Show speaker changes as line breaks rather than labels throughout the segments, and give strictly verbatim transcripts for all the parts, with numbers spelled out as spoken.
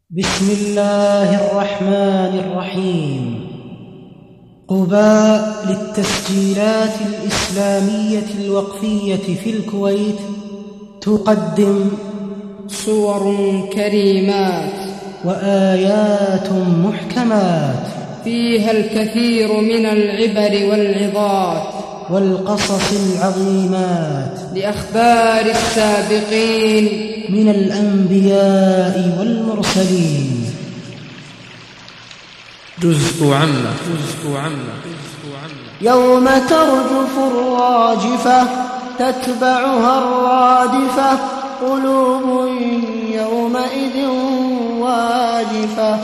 بسم الله الرحمن الرحيم. قباء للتسجيلات الإسلامية الوقفية في الكويت تقدم
صور كريمات
وآيات محكمات
فيها الكثير من العبر والعظات
والقصص العظيمات
لأخبار السابقين
من الأنبياء والمرسلين.
جزء عامة جزء عامة
يوم ترجف الراجفة تتبعها الرادفة قلوب يومئذ واجفة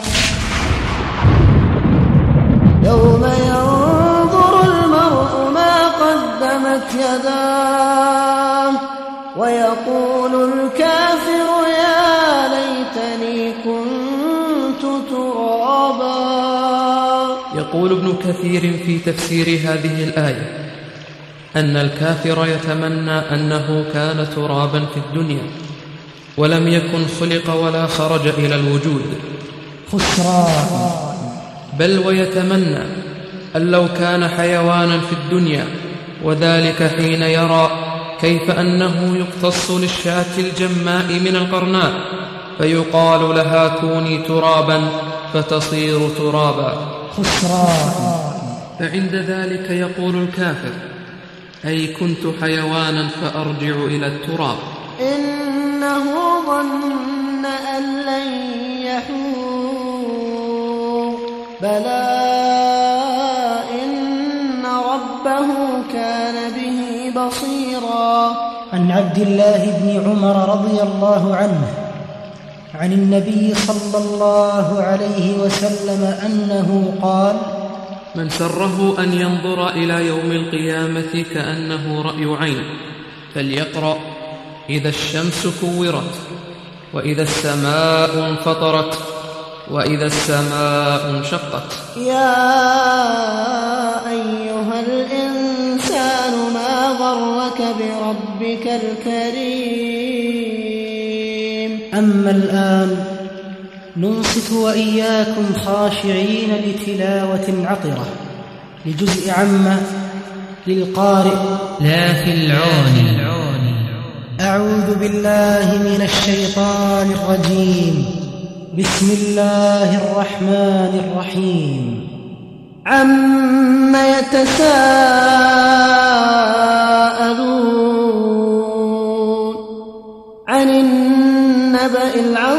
يوم ينظر المرء ما قدمت يداه ويقول الكافر يا ليتني كنت ترابا.
يقول ابن كثير في تفسير هذه الآية أن الكافر يتمنى أنه كان ترابا في الدنيا ولم يكن خلق ولا خرج إلى الوجود،
خسران.
بل ويتمنى أن لو كان حيوانا في الدنيا، وذلك حين يرى كيف أنه يقتص للشاة الجماء من القرناء فيقال لها كوني ترابا فتصير ترابا،
خسران.
فعند ذلك يقول الكافر أي كنت حيوانا فأرجع إلى التراب.
إنه ظن أن لن يحور بلى إن ربه كان به بصيرا.
عن عبد الله بن عمر رضي الله عنه عن النبي صلى الله عليه وسلم أنه قال:
من سره أن ينظر إلى يوم القيامة كأنه رأي عين فليقرأ إذا الشمس كورت وإذا السماء انفطرت وإذا السماء انشقت.
يا أيها الإنسان ما غرك بربك الكريم.
أما الآن ننصت وإياكم خاشعين لتلاوة عطرة لجزء عامة للقارئ
لاف العون.
أعوذ بالله من الشيطان الرجيم. بسم الله الرحمن الرحيم.
عم يتساءلون عن النبأ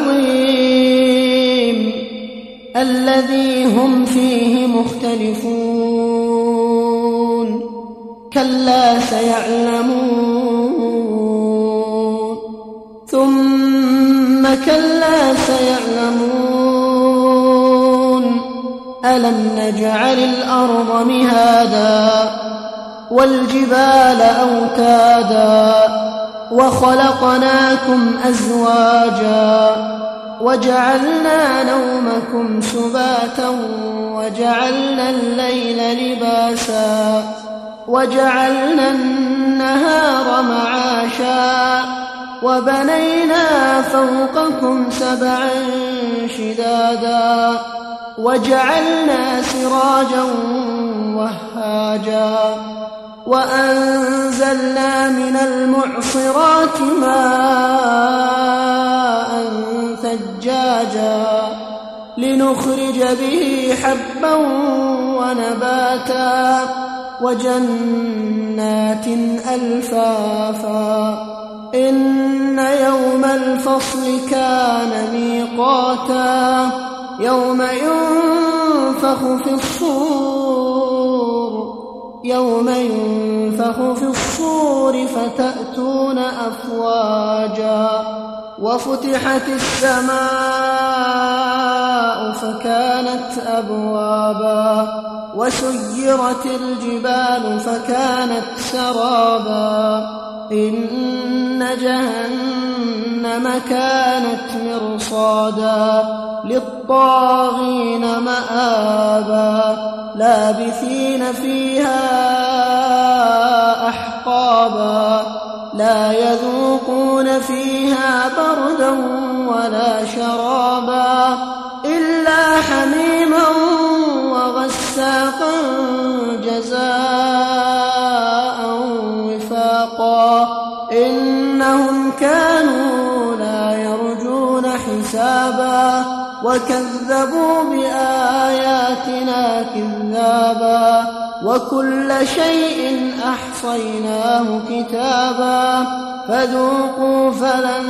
العظيم الذي هم فيه مختلفون كلا سيعلمون ثم كلا سيعلمون ألم نجعل الأرض مهادا والجبال أوتادا وخلقناكم أزواجا وجعلنا نومكم سباتا وجعلنا الليل لباسا وجعلنا النهار معاشا وبنينا فوقكم سبعا شدادا وجعلنا سراجا وهاجا وأنزلنا من المعصرات ماء ثجاجا لنخرج به حبا ونباتا وجنات ألفافا إن يوم الفصل كان ميقاتا يوم ينفخ في الصور يوم ينفخ في الصور فتأتون أفواجا وفتحت السماء فكانت أبوابا وسيرت الجبال فكانت سرابا إن جهنم كانت مرصادا للطاغين مآبا لابثين فيها أحقابا لا يذوقون فيها بردا ولا شرابا إلا حميما وغساقا جزاء وفاقا إنهم كانوا لا يرجون حسابا وكذبوا بآياتنا كذابا وكل شيء أحصيناه كتابا فذوقوا فلن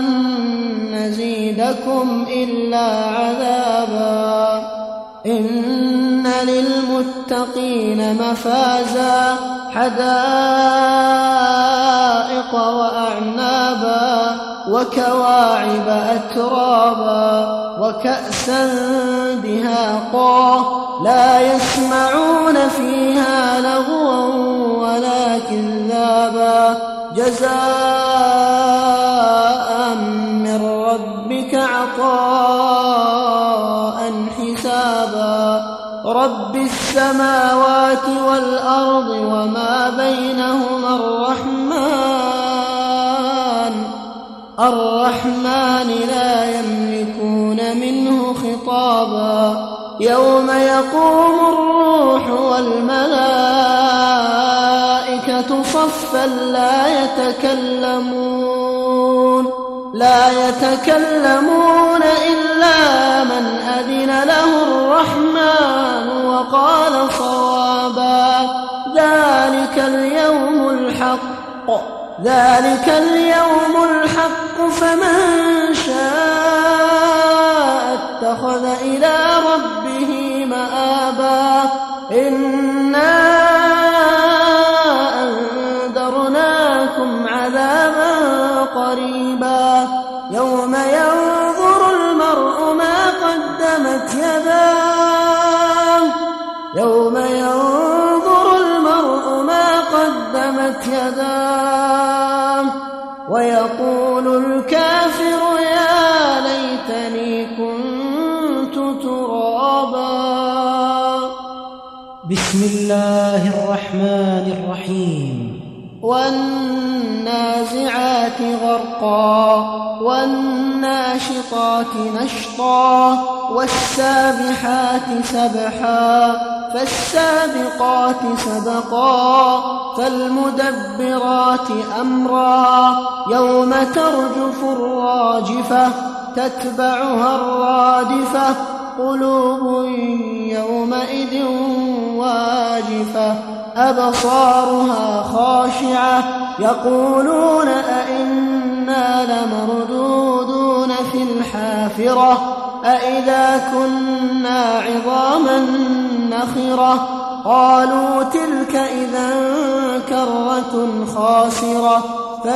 نزيدكم إلا عذابا إن للمتقين مفازا حدائق وأعنابا وكواعب أترابا وكأسا دهاقا لا يسمعون فيها لغوا ولا كذابا جزاء من ربك عطاء حسابا رب السماوات والأرض وما بينهما الرحمن الرحمن لا يملكون منه خطابا يوم يقوم الروح والملائكة صفا لا يتكلمون لا يتكلمون إلا من أذن له الرحمن وقال صوابا ذلك اليوم الحق ذلك اليوم الحق فمن شاء اتخذ إلى ربه مآبا إنا أنذرناكم عذابا قريبا يوم ينظر المرء ما قدمت يداه يوم ينظر المرء ما قدمت يداه ويقول الكافر يا ليتني كنت ترابا
بسم الله الرحمن الرحيم
والنازعات غرقا والناشطات نشطا والسابحات سبحا فالسابقات سبقا فالمدبرات أمرا يوم ترجف الراجفة تتبعها الرادفة قلوب يومئذ واجفة أبصارها خاشعة يقولون أئنا لمردودون في الحافرة أئذا كنا عظاما نخرة قالوا تلك إذا كرة خاسرة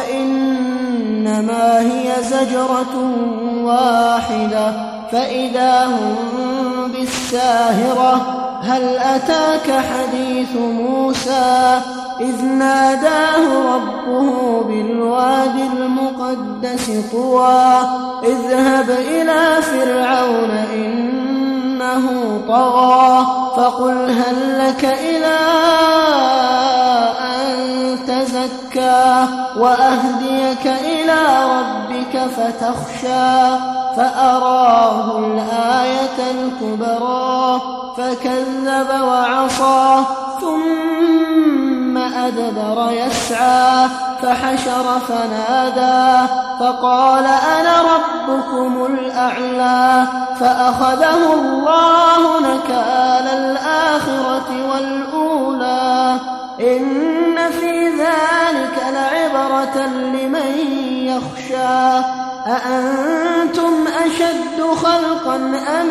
فإنما هي زجرة واحدة فإذا هم بالساهرة هل أتاك حديث موسى إذ ناداه ربه بالوادي المقدس طوى اذهب إلى فرعون إنه طغى فقل هل لك إلى أن تزكى وأهديك إلى ربك فتخشى فأراه الآية الكبرى فكذب وعصى ثم أدبر يسعى فحشر فنادى فقال أنا ربكم الأعلى فأخذه الله نكال الآخرة والأولى إن في ذلك لعبرة لمن يخشى أأنتم أشد خلقا أم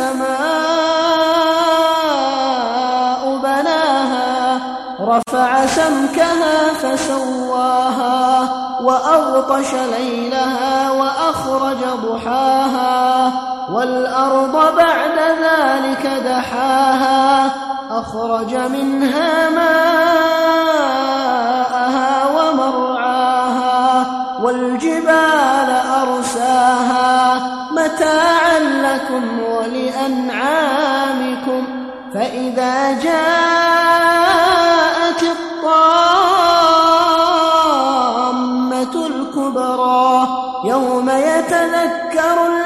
السماء بناها رفع سمكها فسواها وأغطش ليلها وأخرج ضحاها والأرض بعد ذلك دحاها أخرج منها ماءها ومرعاها والجبال أرساها متاعا لكم ولأنعامكم فإذا جاءت الطامة الكبرى يوم يتذكر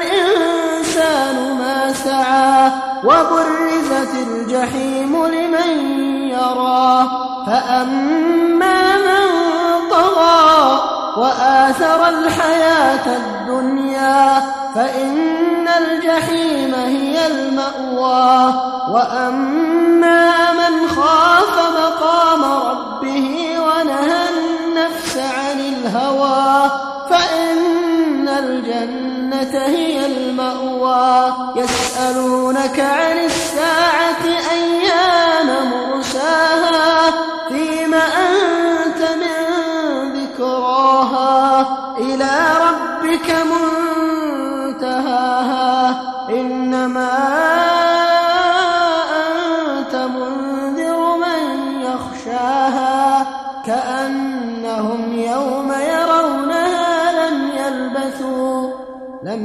وبرزت الجحيم لمن يراه فأما من طغى وآثر الحياة الدنيا فإن الجحيم هي المأوى وأما من خاف مقام ربه ونهى النفس عن الهوى فإن الجنة هي المأوى يسألونك عن الساعة أيان مرساها فيم أنت من ذكراها إلى ربك منتهاها إنما أنت منذر من يخشاها كأنهم يوم يرونها لم يلبثوا لم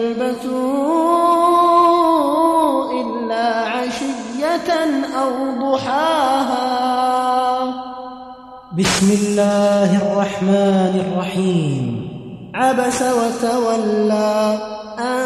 يلبثوا إلا عشية أو ضحاها.
بسم الله الرحمن الرحيم.
عبس وتولى أن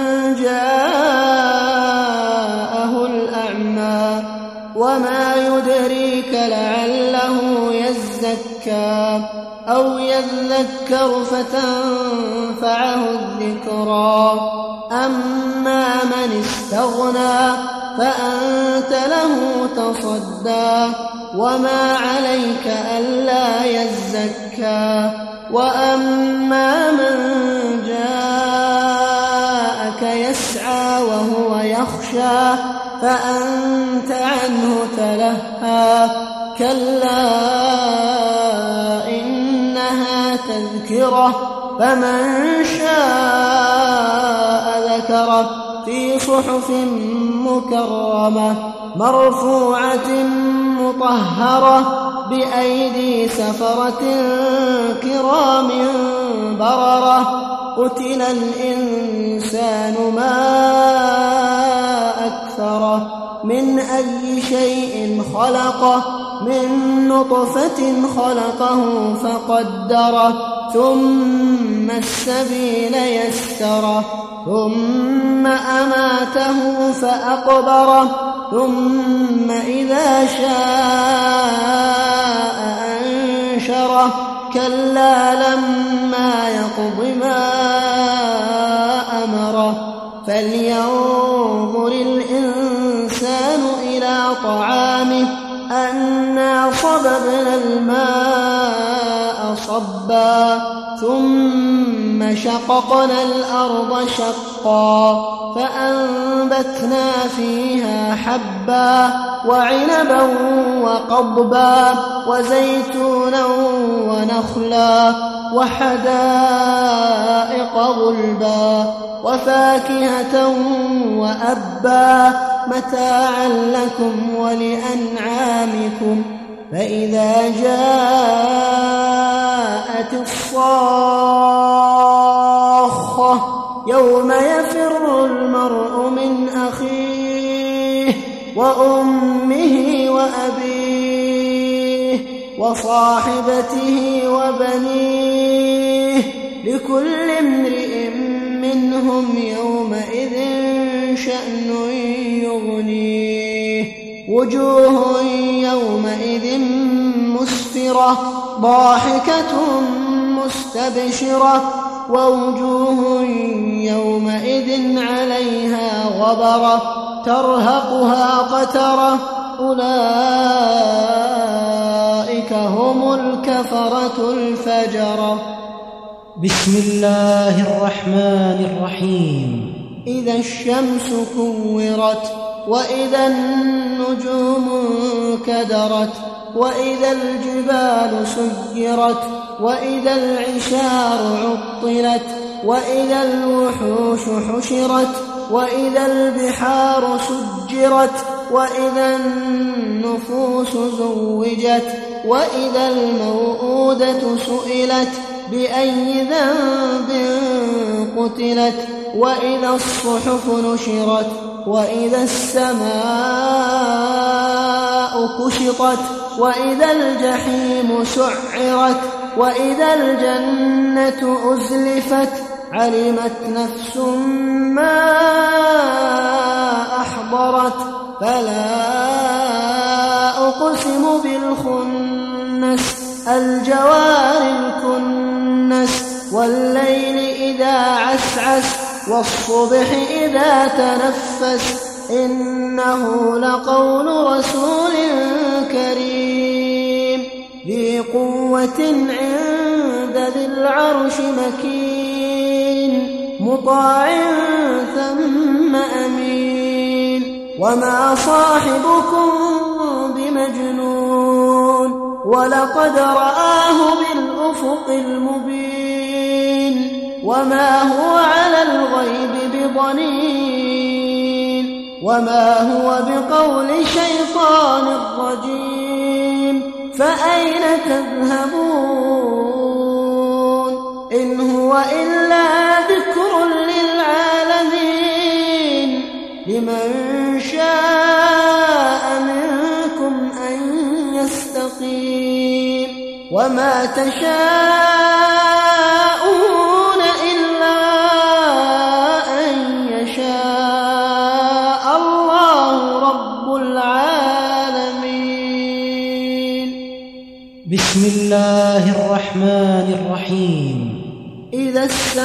جاءه الأعمى وما يدريك لعله يزكى أو يذكر فتنفعه الذكرى أما من استغنى فأنت له تصدى وما عليك ألا يزكى وأما من جاءك يسعى وهو يخشى فأنت عنه تلهى كلا إنها تذكرة فمن شاء ذكره في صحف مكرمة مرفوعة مطهرة بأيدي سفرة كرام بررة قتل الإنسان ما أكثره من أي شيء خلقه من نطفة خلقه فقدره ثم السبيل يسره ثم أماته فأقبره ثم إذا شاء أنشره كلا لما يقض ما أمره فلينظر الإنسان إلى طعامه أنا صببنا الماء صبا ثم شققنا الأرض شقا فأنبتنا فيها حبا وعنبا وقضبا وزيتونا ونخلا وحدائق غلبا وفاكهة وأبا متاعا لكم ولأنعامكم فإذا جاءت الصاخة يوم يفر المرء من أخيه وأمه وأبيه وصاحبته وبنيه لكل امرئ منهم يومئذ شأن يغنيه وجوه يومئذ مسفرة ضاحكة مستبشرة ووجوه يومئذ عليها غبرة ترهقها قترة أولئك هم الكفرة الفجرة.
بسم الله الرحمن الرحيم.
إذا الشمس كورت وإذا النجوم كدرت وإذا الجبال سيرت وإذا العشار عطلت وإذا الوحوش حشرت وإذا البحار سجرت وإذا النفوس زوجت وإذا الموءودة سئلت بأي ذنب قتلت وإذا الصحف نشرت وإذا السماء كشطت وإذا الجحيم سعرت وإذا الجنة أزلفت علمت نفس ما أحضرت انفطرت فلا أقسم بالخنس الجوار الكنس والليل إذا عسعس والصبح إذا تنفس إنه لقول رسول كريم ذي قوة عند ذي العرش مكين مطاع ثم أمين وما صاحبكم بمجنون ولقد رآه بالأفق المبين وما هو على الغيب بضنين وما هو بقول شيطان رجيم فأين تذهبون إن هو إلا ذكر للعالمين لمن شاء منكم أن يستقيم وما تشاءون إلا أن يشاء الله رب العالمين.
بسم الله الرحمن الرحيم.
إذا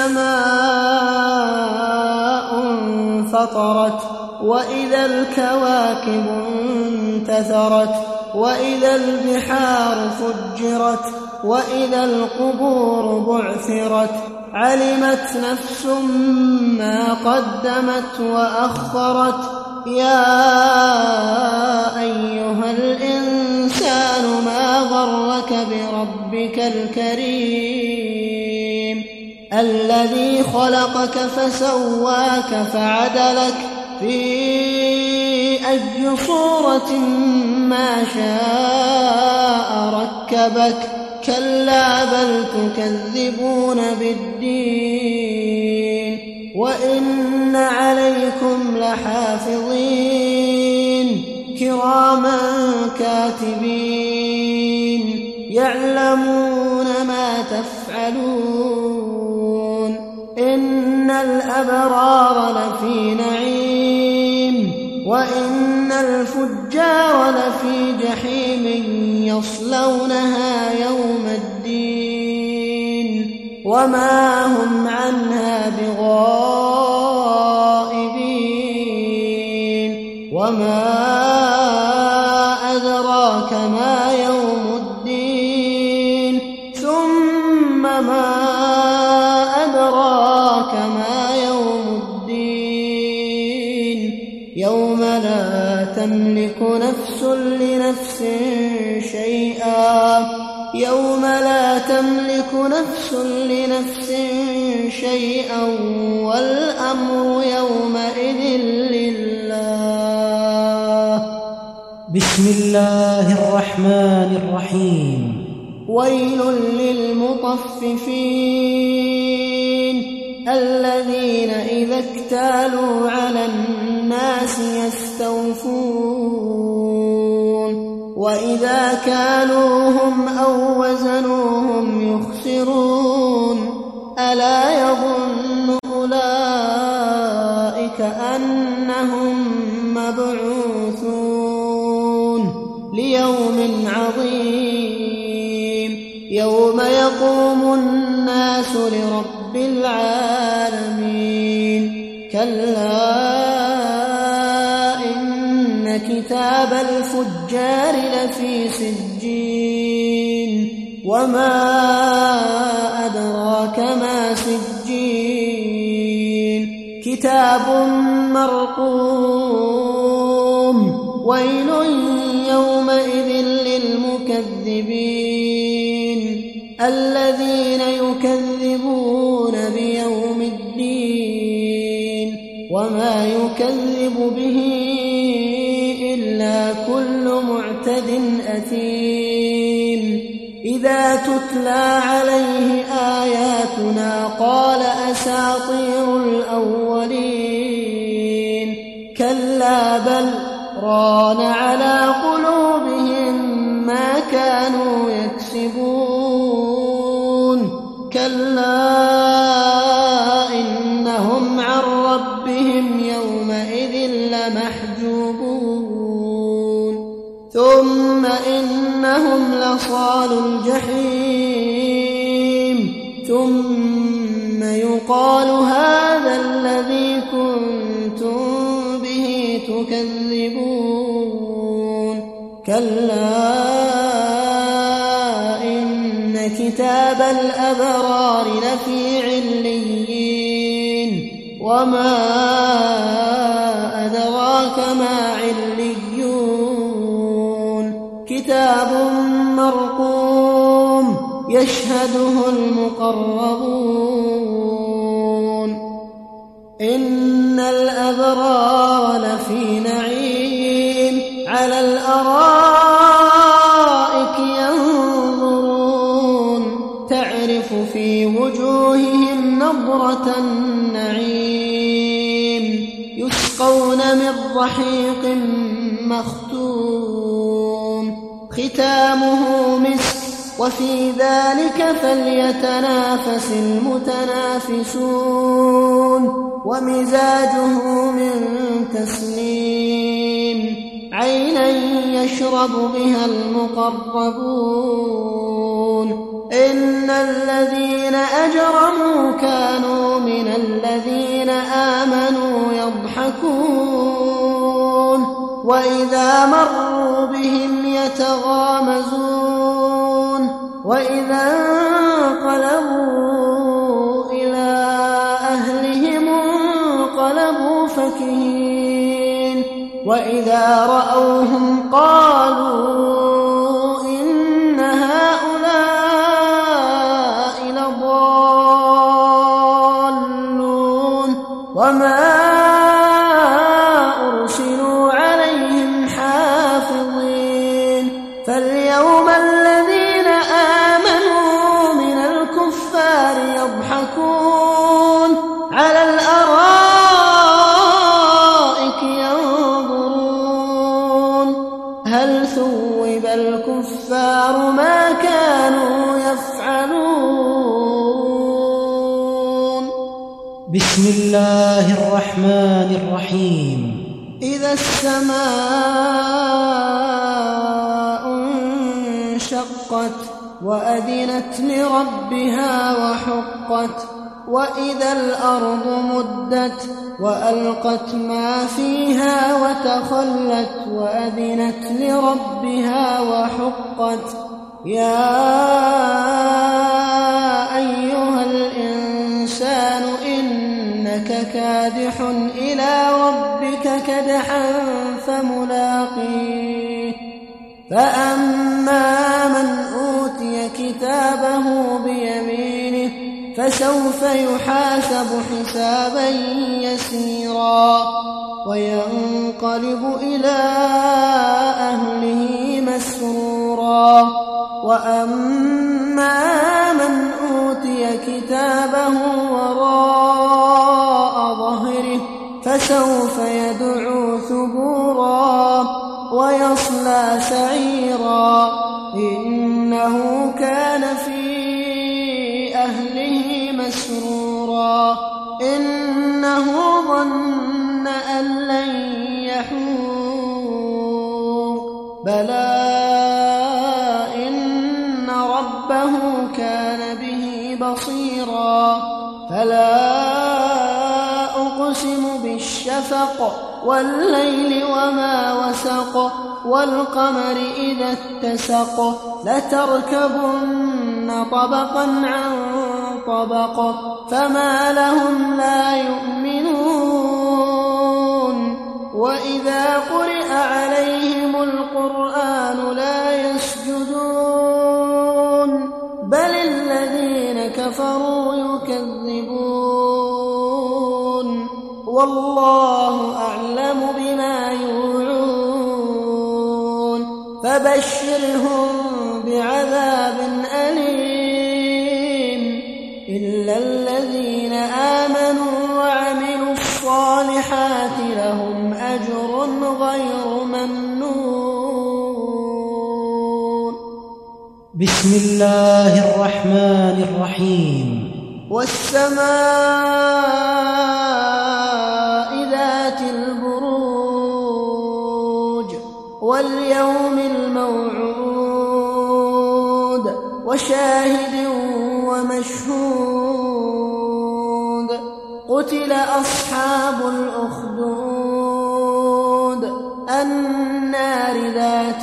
السماء انفطرت وإذا الكواكب انتثرت وإذا البحار فجرت وإذا القبور بعثرت علمت نفس ما قدمت وأخرت يا أيها الإنسان ما غرك بربك الكريم الذي خلقك فسواك فعدلك في أي صورة ما شاء ركبك كلا بل تكذبون بالدين وإن عليكم لحافظين كراما كاتبين يعلمون ما تفعلون إن الأبرار لفي نعيم وإن الفجار لفي جحيم يصلونها يوم الدين وما هم عنها بغائبين وما أدراك ما يوم الدين ثم ما أدراك ما يوم الدين يوم لا تملك نفس لنفس شيئا يوم لا تملك نفس لنفس شيئا والأمر يومئذ لله.
بسم الله الرحمن الرحيم.
ويل للمطففين الذين إذا اكتالوا على الناس يستوفون وإذا كالوهم أو وزنوهم يخسرون ألا يظن أولئك أنهم مبعوثون ليوم عظيم يوم يقوم الناس لرب العالمين كلا إن كتاب الفجار لفي سجين وما أدراك ما سجين كتاب مرقوم ويل يومئذ للمكذبين الذين يكذبون بيوم الدين وما يكذب به إلا كل معتد أثيم إذا تتلى عليه آياتنا قال أساطير الأولين كلا بل ران على قلوبهم ما كانوا يكسبون كلا إنهم عن ربهم يومئذ يومئذ لمحجوبون ثم إنهم لصالوا الجحيم ثم يقال هذا الذي كنتم به تكذبون كلا إن كتاب الأبرار لفي عليين وما أدراك ما عليون كتاب مرقوم يشهده المقربون إن الأبرار لفي نعيم على الأرائك ينظرون تعرف في وجوههم نضرة النعيم يسقون من رحيق مختوم ختامه مسك وفي ذلك فليتنافس المتنافسون ومزاجه من تسنيم عينا يشرب بها المقربون إن الذين أجرموا كانوا من الذين آمنوا يضحكون وإذا مروا بهم يتغامزون وإذا انقلبوا إلى أهلهم انقلبوا فكهين وإذا رأوهم قالوا إن هؤلاء لضالون وما أرسلوا عليهم حافظين فاليوم الذين آمنوا من الكفار يضحكون على الأرائك ينظرون هل ثوب الكفار ما كانوا يفعلون
بسم الله الرحمن الرحيم
إذا السماء انشقت وأذنت لربها وحقت وإذا الأرض مدت وألقت ما فيها وتخلت وأذنت لربها وحقت يا أيها الإنسان إنك كادح إلى ربك كدحا فملاقيه فأما من أوتي كتابه بيمينه فسوف يحاسب حسابا يسيرا وينقلب إلى أهله مسرورا وأما من أوتي كتابه وراء ظهره فسوف يدعو ثبورا ويصلى سعيرا إنه كان في أهله مسرورا إنه ظن أن لن يحور بلى إن ربه كان به بصيرا فلا أقسم بالشفق والليل وما وسق والقمر إذا اتسق لتركبن طبقا عن طبق فما لهم لا يؤمنون وإذا قرئ عليهم القرآن لا يسجدون بل الذين كفروا يكذبون والله أعلم بما يوعون فبشرهم بعذاب أليم إلا الذين آمنوا وعملوا الصالحات لهم أجر غير ممنون
بسم الله الرحمن الرحيم
والسماء ذات البروج واليوم الموعود وشاهد ومشهود قتل أصحاب الأخدود النار ذات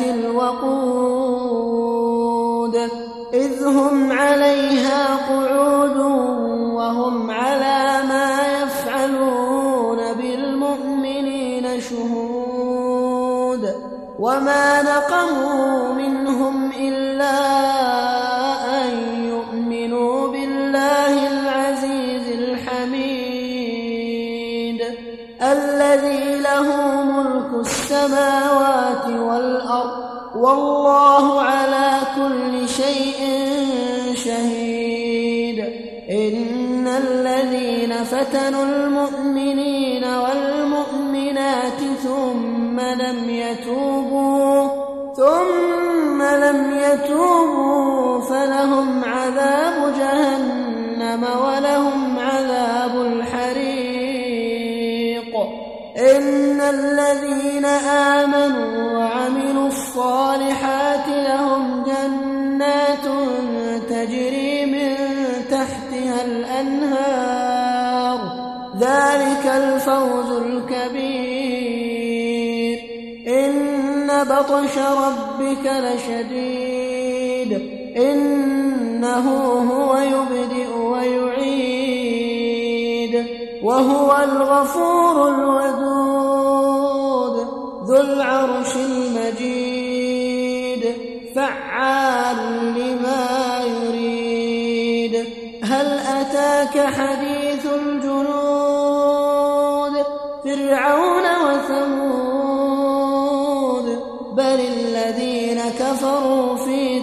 الوقود إذ هم عليها قعود وهم على ما يفعلون بالمؤمنين شهود وما نقموا منهم إلا أن يؤمنوا بالله العزيز الحميد الذي له ملك السماوات والأرض والله على كل شيء شهيد إن الذين فتنوا المؤمنين والمؤمنات ثم لم يتوبوا ثم لم يتوبوا فلهم عذاب جهنم ولهم عذاب الحريق إن الذين آمنوا وعملوا الصالحات لهم جنات تجري من تحتها الأنهار ذلك الفوز الكبير إن بطش ربك لشديد إنه هو يبدئ ويعيد وهو الغفور الودود ذو العرش المجيد فعال لما يريد هل أتاك حديث الجنود فرعون وثمود بل الذين كفروا في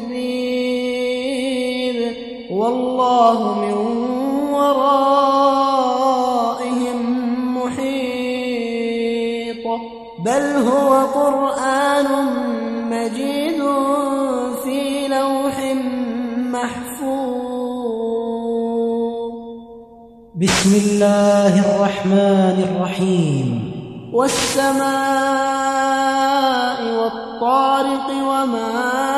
تكذيب والله من ورائهم محيط بل هو قرآن مجيد في لوح محفوظ.
بسم الله الرحمن الرحيم.
والسماء والطارق وما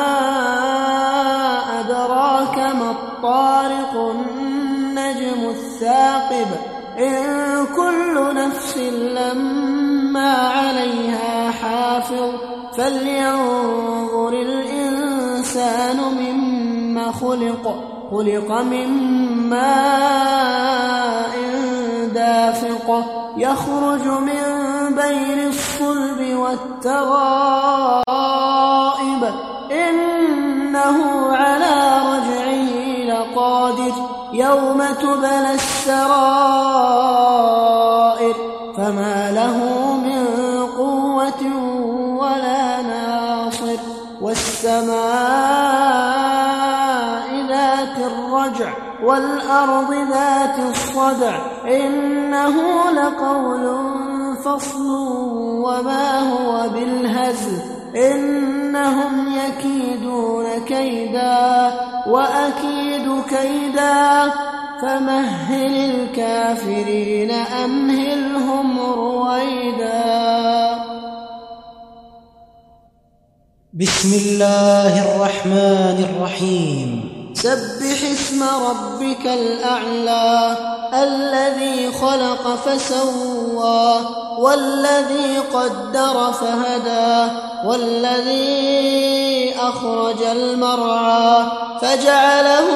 أدراك ما الطارق النجم الثاقب إن كل نفس لما عليها حافظ فلينظر الإنسان مما خلق خلق من ماء دافق يخرج من بين الصلب والترائب إنه على رجعه لقادر يوم تبلى السرائر فما له من قوة ولا ناصر والسماء ذات الرجع والأرض ذات الصدع إنه لقول فصل وما هو بالهزل إنهم يكيدون كيدا وأكيد كيدا فمهل الكافرين أمهلهم رويدا.
بسم الله الرحمن الرحيم.
سبح اسم ربك الأعلى الذي خلق فسوى والذي قدر فهدى والذي أخرج المرعى فجعله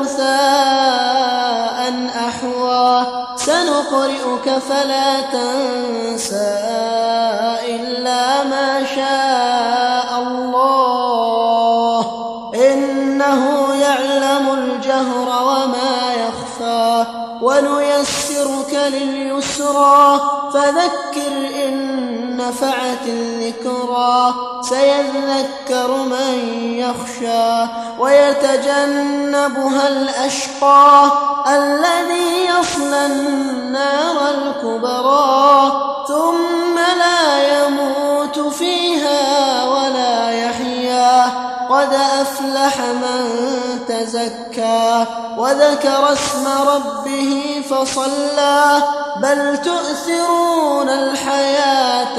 غثاء أحوى سنقرئك فلا تنسى إلا ما شاء الله إنه يعلم الجهر وما يخفى ونيسرك لليسرى فذكر إن نفعت الذكرى سيذكر من يخشى ويتجنبها الأشقى الذي يصلى النار الكبرى ثم لا يموت فيها ولا يحيا قد أفلح من تزكى وذكر اسم ربه فصلى بل تؤثرون الحياة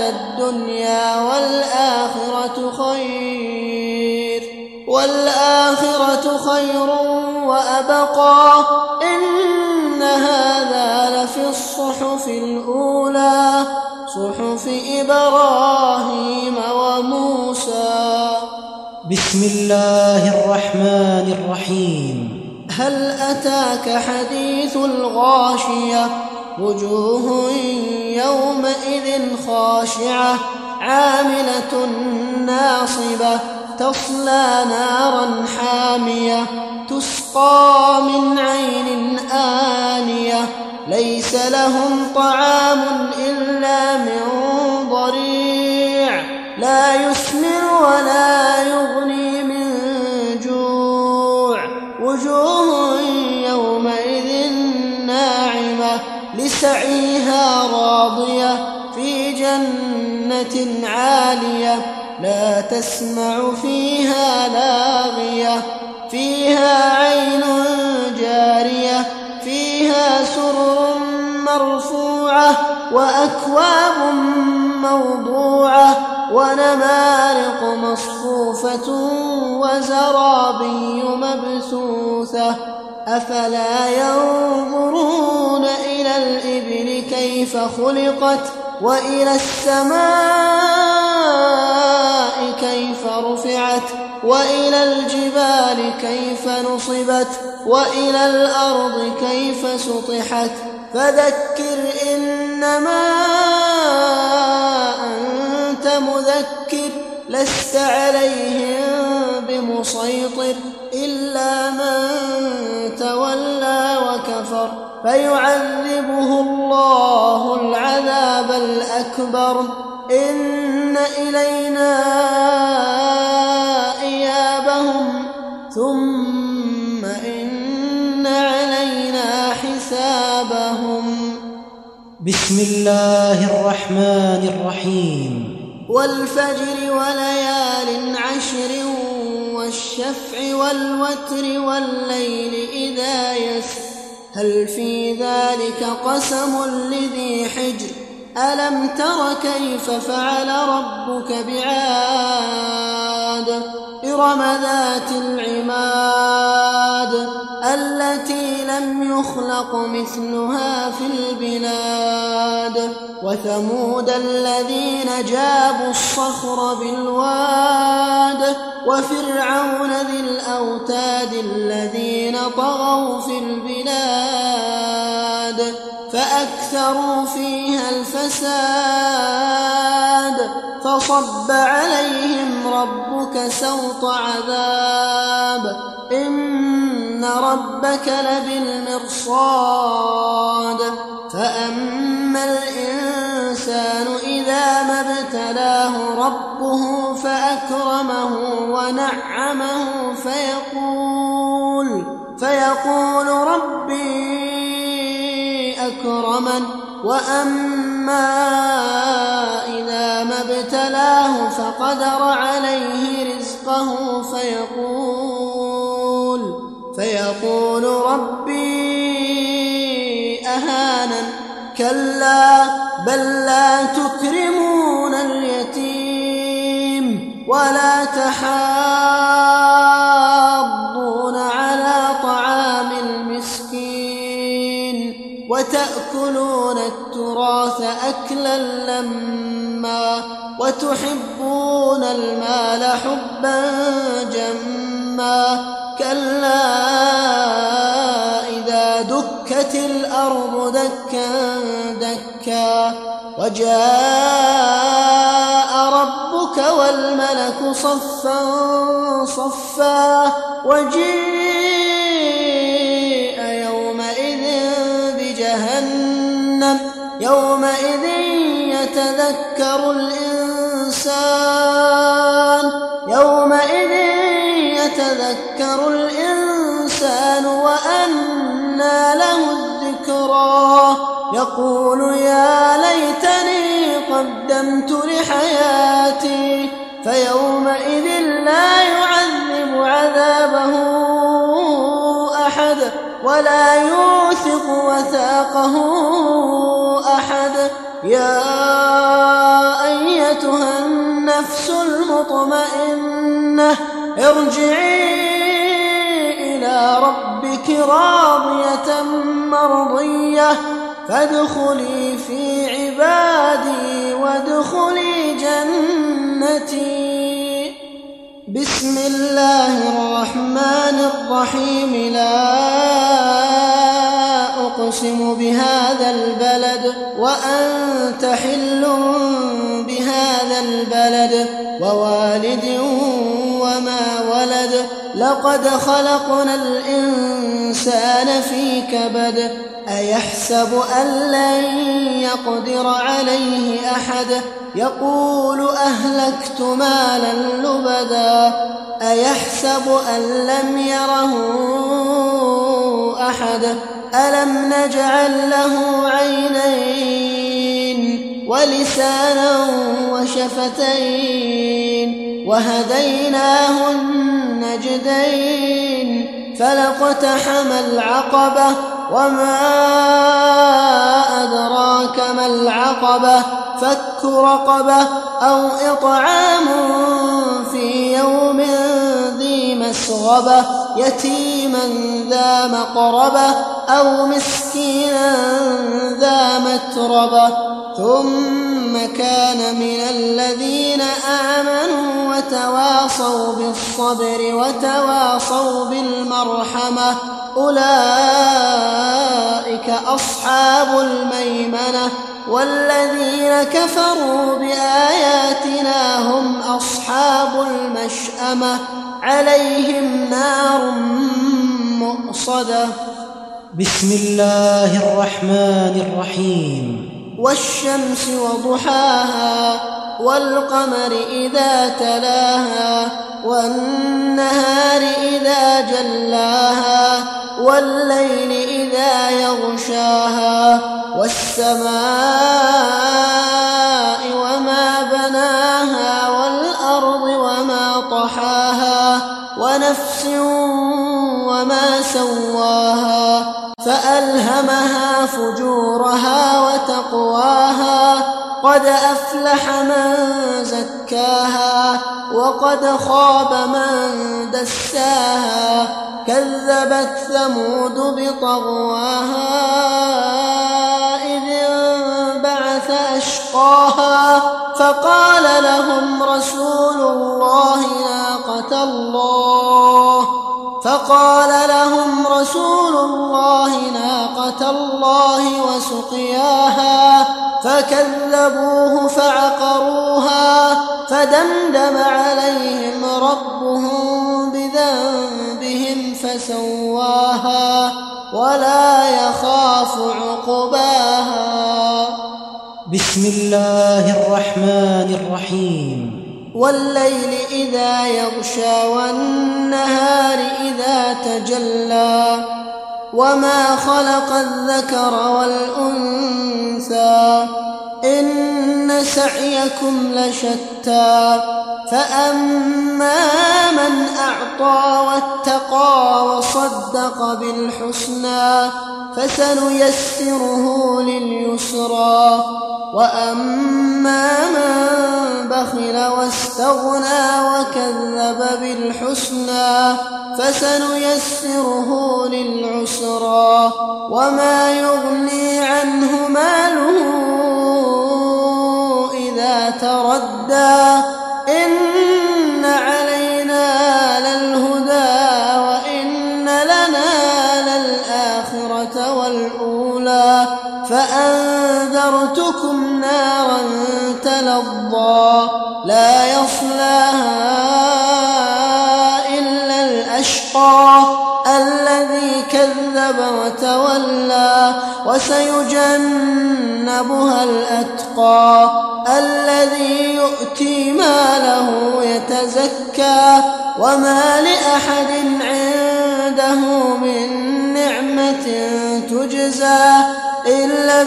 الدنيا والآخرة خير والآخرة خير وأبقى إن هذا لفي الصحف الأولى صحف إبراهيم وموسى.
بسم الله الرحمن الرحيم.
هل أتاك حديث الغاشية وجوه يومئذ خاشعة عاملة ناصبة تصلى نارا حامية تسقى من عين آنية ليس لهم طعام إلا من ضريع لا يسمن ولا يغني من جوع وجوه يومئذ ناعمة لسعيها راضية في جنة عالية لا تسمع فيها لاغية فيها عين جارية فيها سرر مرفوعة وأكواب موضوعة ونمارق مصفوفة وزرابي مبثوثة أفلا ينظرون إلى الإبل كيف خلقت وإلى السماء كيف رفعت وإلى الجبال كيف نصبت وإلى الأرض كيف سطحت فذكر إنما أنت مذكر لست عليهم بمسيطر إلا من تولى وكفر فيعذبه الله العذاب الأكبر إن إلينا إيابهم ثم إن علينا حسابهم.
بسم الله الرحمن الرحيم.
والفجر وليال عشر والشفع والوتر والليل إذا يسر هل في ذلك قسم لذي حجر ألم تر كيف فعل ربك بعاد إرم ذات العماد التي لم يخلق مثلها في البلاد وثمود الذين جابوا الصخر بالواد وفرعون ذي الأوتاد الذين طغوا في البلاد فأكثروا فيها الفساد فصب عليهم ربك سوط عذاب إن ربك لبالمرصاد فأما الإنسان إذا ما ابتلاه ربه فأكرمه ونعمه فيقول فيقول ربي أكرمن وأما إذا ما ابتلاه فقدر عليه رزقه فيقول فيقول ربي أهانن كلا بل لا تكرمون اليتيم ولا تحاضون على طعام المسكين وتأكلون التراث أكلا لما وتحبون المال حبا جما كلا إذا دكت الأرض دكا دكا وجاء ربك والملك صفا صفا وجيء يومئذ بجهنم يومئذ يتذكر الإنسان يومئذ يتذكر الإنسان وأنى له الذكرى يقول يا ليتني قدمت لحياتي فيومئذ لا يعذب عذابه أحد ولا يوثق وثاقه أحد يا أيتها النفس المطمئنة ارجعي إلى ربك راضية مرضية فادخلي في عبادي وادخلي جنتي. بسم الله الرحمن الرحيم. لا أقسم بهذا البلد وأنت حل بهذا البلد ووالد وما ولد لقد خلقنا الإنسان في كبد أيحسب أن لن يقدر عليه أحد يقول أهلكت مالا لبدا أيحسب أن لم يره أحد ألم نجعل له عينين ولسانا وشفتين وهديناه النجدين فلاقتحم العقبة وما أدراك ما العقبة فك رقبة أو إطعام في يوم ذي مسغبة يتيما ذا مقربة أو مسكينا ذا متربة ثم كان من الذين آمنوا وتواصوا بالصبر وتواصوا بالمرحمة أولئك أصحاب الميمنة والذين كفروا بآياتنا هم أصحاب المشأمة عليهم نار مؤصدة.
بسم الله الرحمن الرحيم.
والشمس وضحاها والقمر إذا تلاها والنهار إذا جلاها والليل إذا يغشاها والسماء وما بناها والأرض وما طحاها ونفس وما سواها فألهمها فجورها وتقواها قد أفلح من زكاها وقد خاب من دساها كذبت ثمود بطغواها إذ انبعث أشقاها فقال لهم رسول الله ناقة الله فقال لهم رسول الله ناقة الله وسقياها فكذبوه فعقروها فدمدم عليهم ربهم بذنبهم فسواها ولا يخاف عقباها. بسم الله الرحمن الرحيم. والليل إذا يغشى والنهار إذا تجلى وما خلق الذكر والأنثى إن سعيكم لشتى فأما من أعطى واتقى وصدق بالحسنى فسنيسره لليسرى وأما من بخل واستغنى وكذب بالحسنى فسنيسره للعسرى وما يغني عنه ماله إذا تردى إن علينا للهدى وإن لنا للآخرة والأولى فأنذرتكم نارا تلظى لا يصلاها إلا الأشقى الذي كذب وتولى وسيجنبها الأتقى الذي يؤتي ماله يتزكى وما لأحد عنده من نعمة تجزى إلا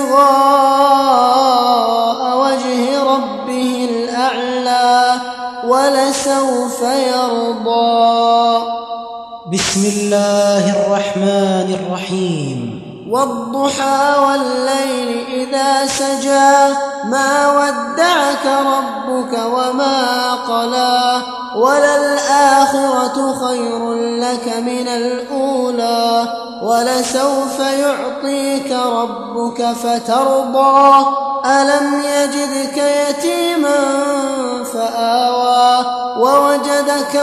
ابتغاء وجه ربه الأعلى ولسوف يرضى.
بسم الله الرحمن الرحيم.
والضحى والليل إذا سجى ما ودعك ربك وللآخرة خير لك من الأولى ولسوف يعطيك ربك فترضى ألم يجدك يتيما فآوى ووجدك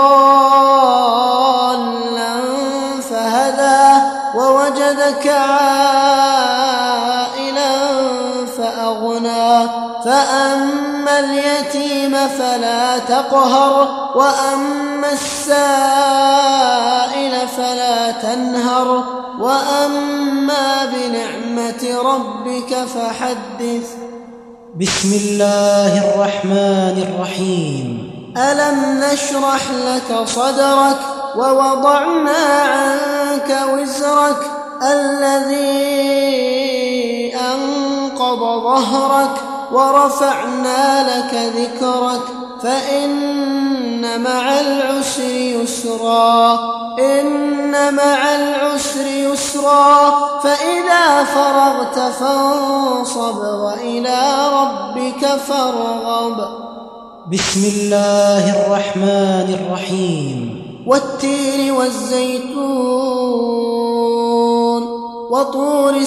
ضالا فهدى ووجدك عائلا فأغنى فأما اليتيم فلا تقهر وأما السائل فلا تنهر وأما بنعمة ربك فحدث.
بسم الله الرحمن الرحيم.
ألم نشرح لك صدرك ووضعنا عنك وزرك الذي أنقض ظهرك ورفعنا لك ذكرك فإن مع العسر يسرا إن مع العسر يسرا فإذا فرغت فانصب وإلى ربك فارغب.
بسم الله الرحمن الرحيم.
والتين والزيتون وطور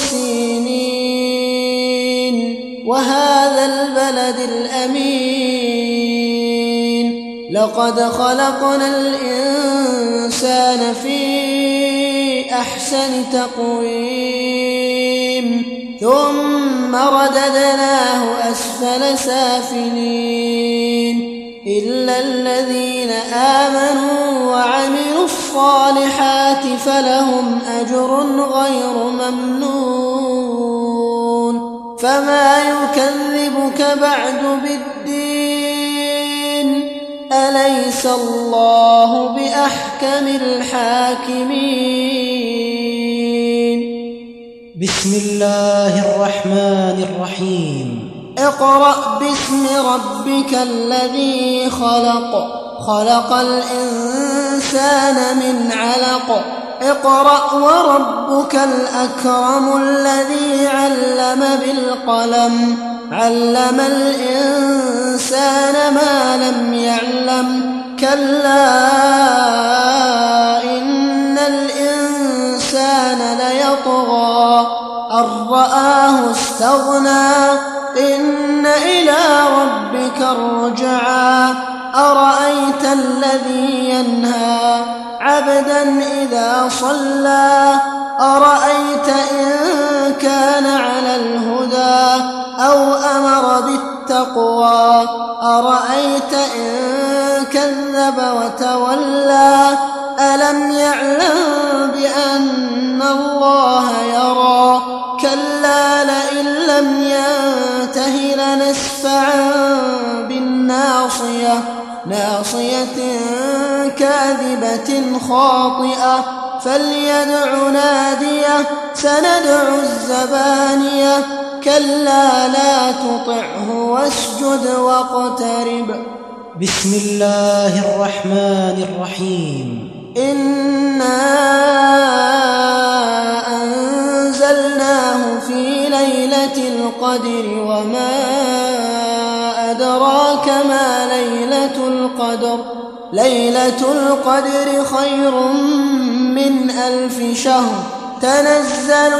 سينين وهذا البلد الأمين لقد خلقنا الإنسان في أحسن تقويم ثم رددناه أسفل سافلين إلا الذين آمنوا وعملوا الصالحات فلهم أجر غير ممنون فما يكذبك بعد بالدين أليس الله بأحكم الحاكمين.
بسم الله الرحمن الرحيم.
اقرأ باسم ربك الذي خلق خلق الإنسان من علق اقرأ وربك الأكرم الذي علم بالقلم علم الإنسان ما لم يعلم كلا إن الإنسان ليطغى أن رآه استغنى إن إلى ربك الرجعى أرأيت الذي ينهى عبدا إذا صلى أرأيت إن كان على الهدى أو أمر بالتقوى أرأيت إن كذب وتولى ألم يعلم بأن الله يرى كلا لئن لم ينته لنسفعا بالناصية ناصية كاذبة خاطئة فليدع ناديه سندع الزبانية كلا لا تطعه واسجد واقترب.
بسم الله الرحمن الرحيم.
إنا أنزلناه في ليلة القدر وما أدراك ما ليلة القدر ليلة القدر خير من ألف شهر تنزل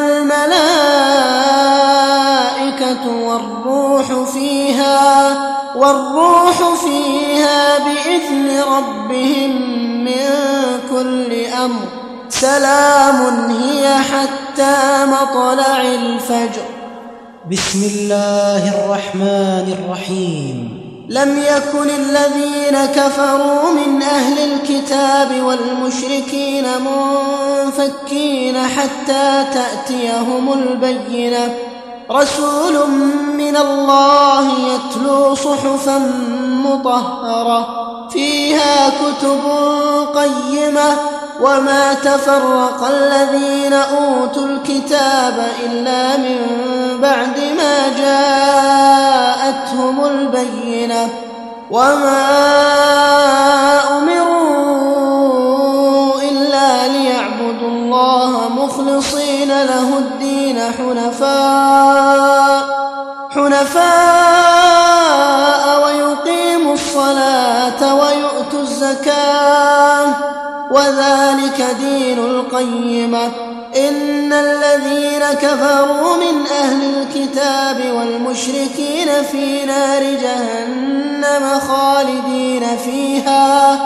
الملائكة والروح فيها والروح فيها بإذن ربهم من كل أمر سلام هي حتى مطلع الفجر.
بسم الله الرحمن الرحيم.
لم يكن الذين كفروا من أهل الكتاب والمشركين منفكين حتى تأتيهم البينة رسول من الله يتلو صحفا مطهرة فيها كتب قيمة وما تفرق الذين أوتوا الكتاب إلا من بعد ما جاءتهم البينة وما أمروا إلا ليعبدوا الله مخلصين له الدين حنفاء حنفاء ويقيموا الصلاة ويؤتوا وذلك دين القيمة. إن الذين كفروا من أهل الكتاب والمشركين في نار جهنم خالدين فيها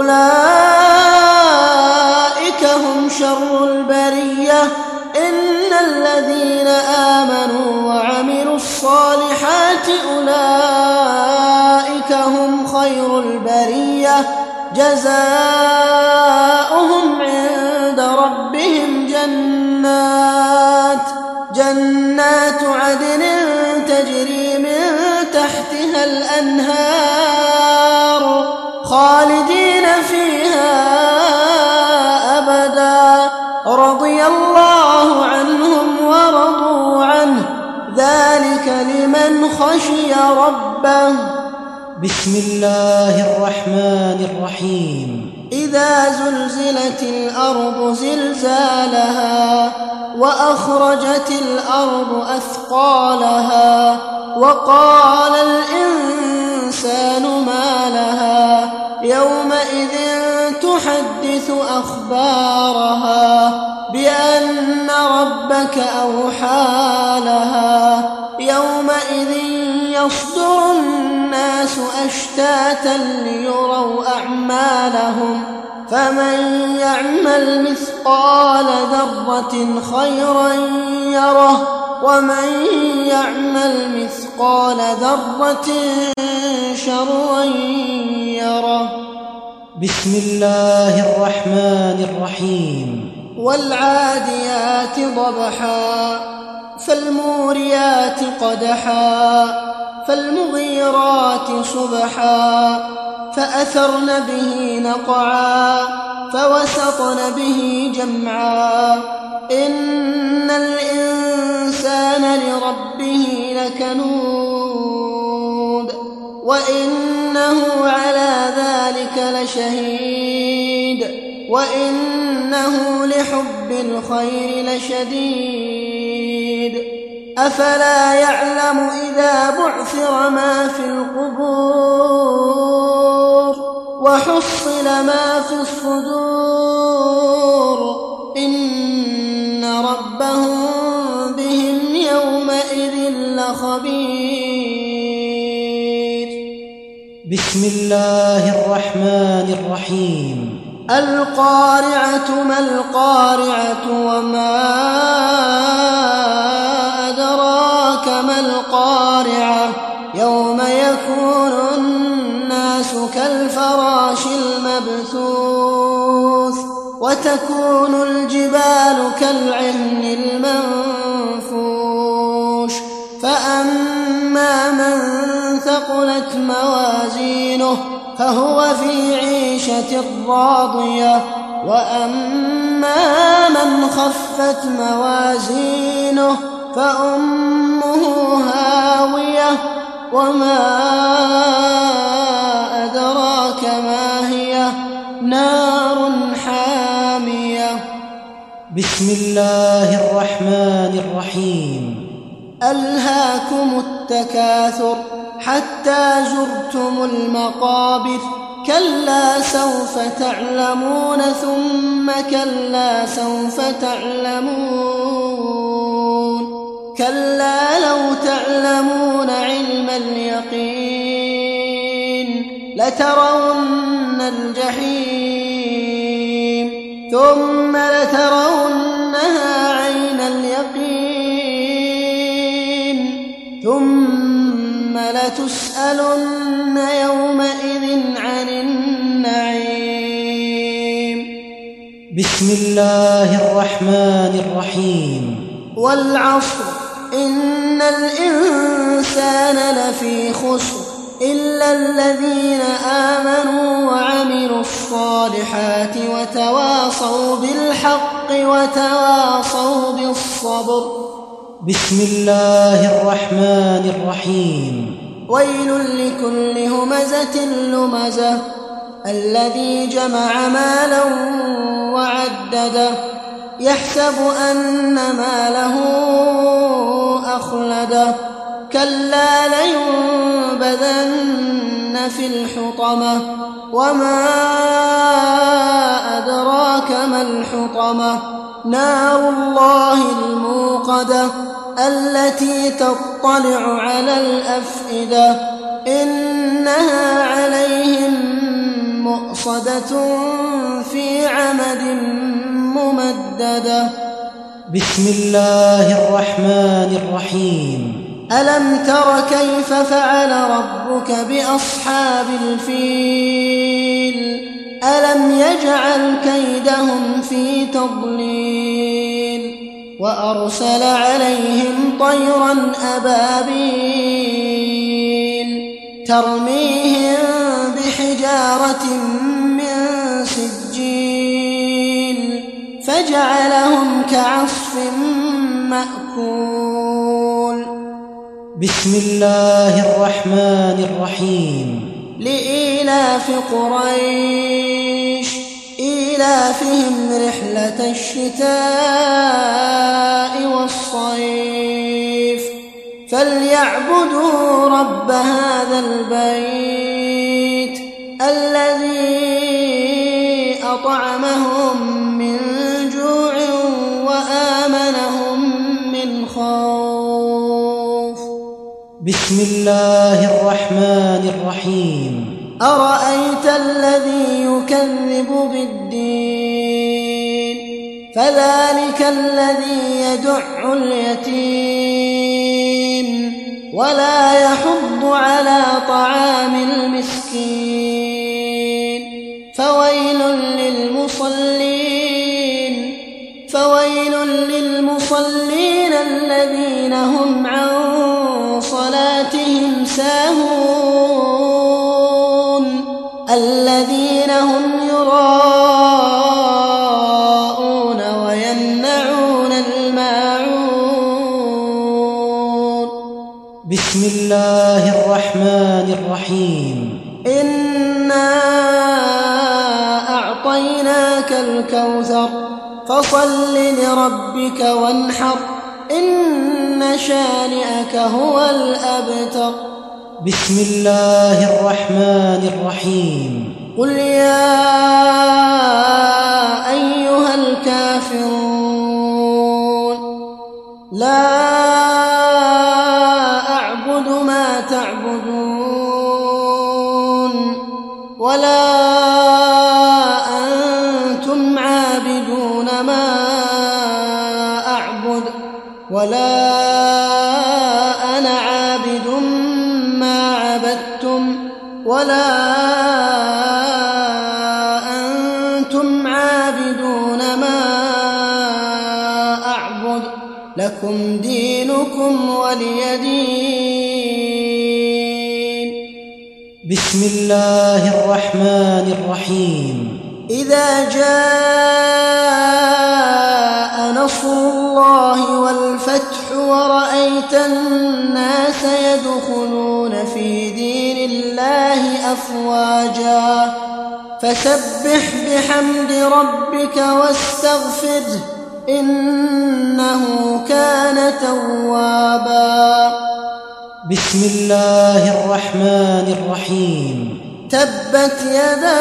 أولئك هم شر البرية. إن الذين آمنوا وعملوا الصالحات أولئك هم خير البرية جزاؤهم عند ربهم جنات جنات عدن تجري من تحتها الأنهار خالدين فيها أبدا رضي الله عنهم ورضوا عنه ذلك لمن خشي ربه.
بسم الله الرحمن الرحيم.
إذا زلزلت الأرض زلزالها وأخرجت الأرض أثقالها وقال الإنسان ما لها يومئذ تحدث أخبارها بأن ربك أوحى لها يومئذ يصدر الناس أشتاتا ليروا أعمالهم فمن يعمل مثقال ذرة خيرا يره ومن يعمل مثقال ذرة شرا يره.
بسم الله الرحمن الرحيم.
والعاديات ضبحا فالموريات قدحا فالمغيرات صبحا فأثرن به نقعا فوسطن به جمعا. إن الإنسان لربه لكنود وإنه على ذلك لشهيد وإنه لحب الخير لشديد. أفلا يعلم إذا بعثر ما في القبور وحصل ما في الصدور إن ربهم بهم يومئذ لخبير.
بسم الله الرحمن الرحيم.
القارعة ما القارعة وما أدراك ما القارعة يوم يكون الناس كالفراش المبثوث وتكون الجبال كالعهن المنفوش. فأما من ثقلت موازينه فهو في عيشة راضية وأما من خفت موازينه فأمه هاوية وما أدراك ما هي نار حامية.
بسم الله الرحمن الرحيم.
ألهاكم التكاثر حتى زرتم المقابر كلا سوف تعلمون ثم كلا سوف تعلمون كلا لو تعلمون علم اليقين لترون الجحيم ثم لترونها عين اليقين ثم لتسألن يومئذ عن النعيم.
بسم الله الرحمن الرحيم.
والعصر إن الإنسان لفي خسر إلا الذين آمنوا وعملوا الصالحات وتواصوا بالحق وتواصوا بالصبر.
بسم الله الرحمن الرحيم.
ويل لكل همزة لمزة الذي جمع مالا وعدده يحسب أن ماله أخلده كلا لينبذن في الحطمة وما أدراك ما الحطمة نار الله الموقدة التي تطلع على الأفئدة إنها عليهم مؤصدة في عمد ممددة.
بسم الله الرحمن الرحيم.
ألم تر كيف فعل ربك بأصحاب الفيل ألم يجعل كيدهم في تضليل وأرسل عليهم طيرا أبابيل ترميهم بحجارة من سجيل فجعلهم كعصف مأكول.
بسم الله الرحمن الرحيم.
لإيلاف قريش إيلافهم رحلة الشتاء والصيف فليعبدوا رب هذا البيت الذي أطعمهم من جوع وآمنهم من خوف.
بسم الله الرحمن الرحيم.
أرأيت الذي يكذب بالدين فذلك الذي يدع اليتيم ولا يحض على طعام المسكين فويل للمصلين فويل للمصلين الذين هم عن صلاتهم ساهون الذين هم يراءون ويمنعون الماعون.
بسم الله الرحمن الرحيم.
إنا أعطيناك الكوثر فصل لربك وانحر إن شانئك هو الأبتر.
بسم الله الرحمن الرحيم.
قل يا أيها الكافرون لا أعبد ما تعبدون ولا أنتم عابدون ما أعبد ولا أنا عابد ما عبدتم ولا أنتم عابدون ما أعبد لكم دينكم ولي دين.
بسم الله الرحمن الرحيم.
إذا جاء نصر الله والفتح ورأيت الناس يدخلون في دين الله أفواجا فسبح بحمد ربك واستغفره إنه كان توابا.
بسم الله الرحمن الرحيم.
تبت يدا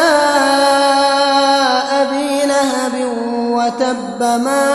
أبي لهب وتب ما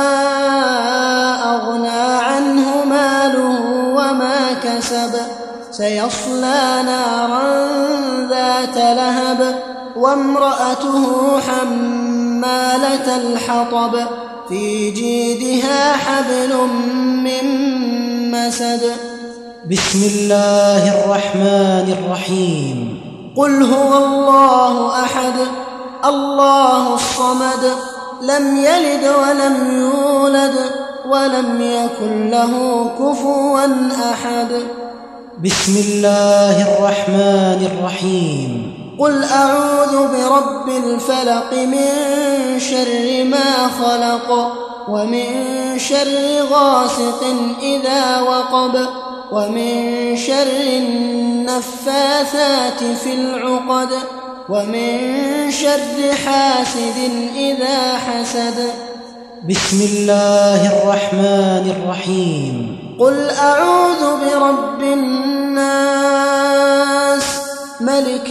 أغنى عنه ماله وما كسب سيصلى نارا ذات لهب وامرأته حمالة الحطب في جيدها حبل من مسد.
بسم الله الرحمن الرحيم.
قل هو الله أحد الله الصمد لم يلد ولم يولد ولم يكن له كفوا أحد.
بسم الله الرحمن الرحيم.
قل أعوذ برب الفلق من شر ما خلق ومن شر غاسق إذا وقب ومن شر النفاثات في العقد ومن شر حاسد إذا حسد.
بسم الله الرحمن الرحيم.
قل أعوذ برب الناس ملك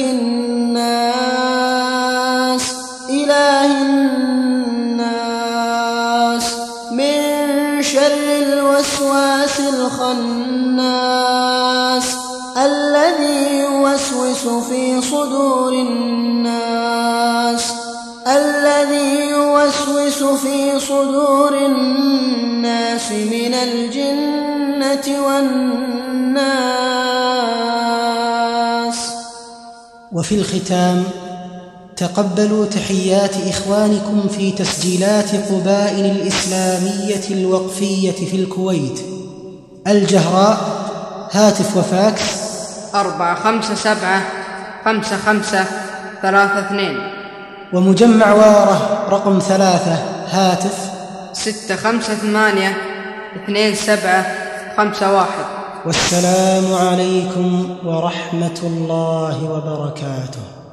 الناس إله الناس من شر الوسواس الخناس الذي يوسوس في صدور الناس الذي يوسوس في صدور الناس من الجنة والناس.
وفي الختام تقبلوا تحيات إخوانكم في تسجيلات قبائل الإسلامية الوقفية في الكويت. الجهراء هاتف وفاكس
أربعة خمسة سبعة خمسة خمسة ثلاثة اثنين.
ومجمع واره رقم ثلاثة هاتف
ستة خمسة ثمانية اثنين سبعة خمسة واحد.
والسلام عليكم ورحمة الله وبركاته.